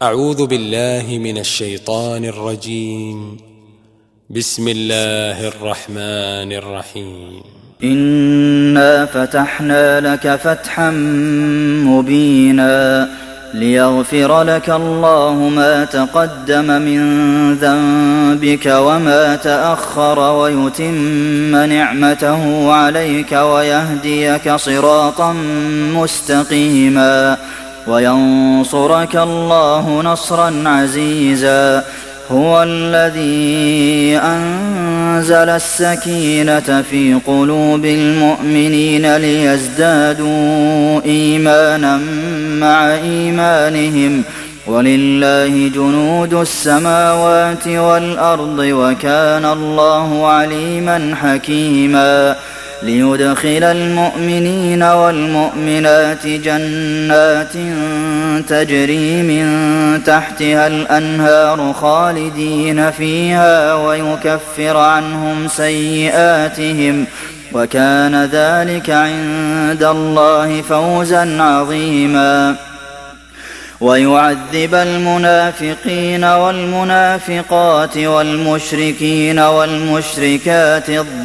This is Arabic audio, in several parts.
أعوذ بالله من الشيطان الرجيم. بسم الله الرحمن الرحيم. إنا فتحنا لك فتحا مبينا ليغفر لك الله ما تقدم من ذنبك وما تأخر ويتم نعمته عليك ويهديك صراطا مستقيما وينصرك الله نصرا عزيزا. هو الذي أنزل السكينة في قلوب المؤمنين ليزدادوا إيمانا مع إيمانهم ولله جنود السماوات والأرض وكان الله عليما حكيما. ليدخل المؤمنين والمؤمنات جنات تجري من تحتها الأنهار خالدين فيها ويكفر عنهم سيئاتهم وكان ذلك عند الله فوزا عظيما. ويعذب المنافقين والمنافقات والمشركين والمشركات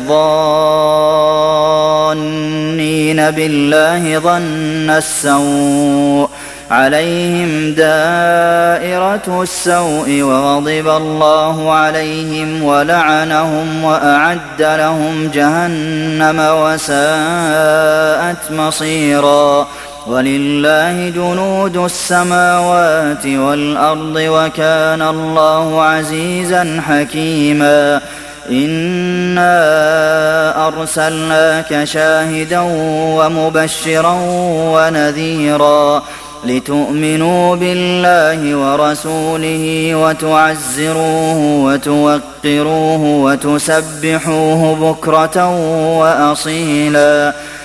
الظانين بالله ظن السوء عليهم دائرة السوء وغضب الله عليهم ولعنهم وأعد لهم جهنم وساءت مصيرا. ولله جنود السماوات والأرض وكان الله عزيزا حكيما. إنا أرسلناك شاهدا ومبشرا ونذيرا لتؤمنوا بالله ورسوله وتعزروه وتوقروه وتسبحوه بكرة وأصيلا.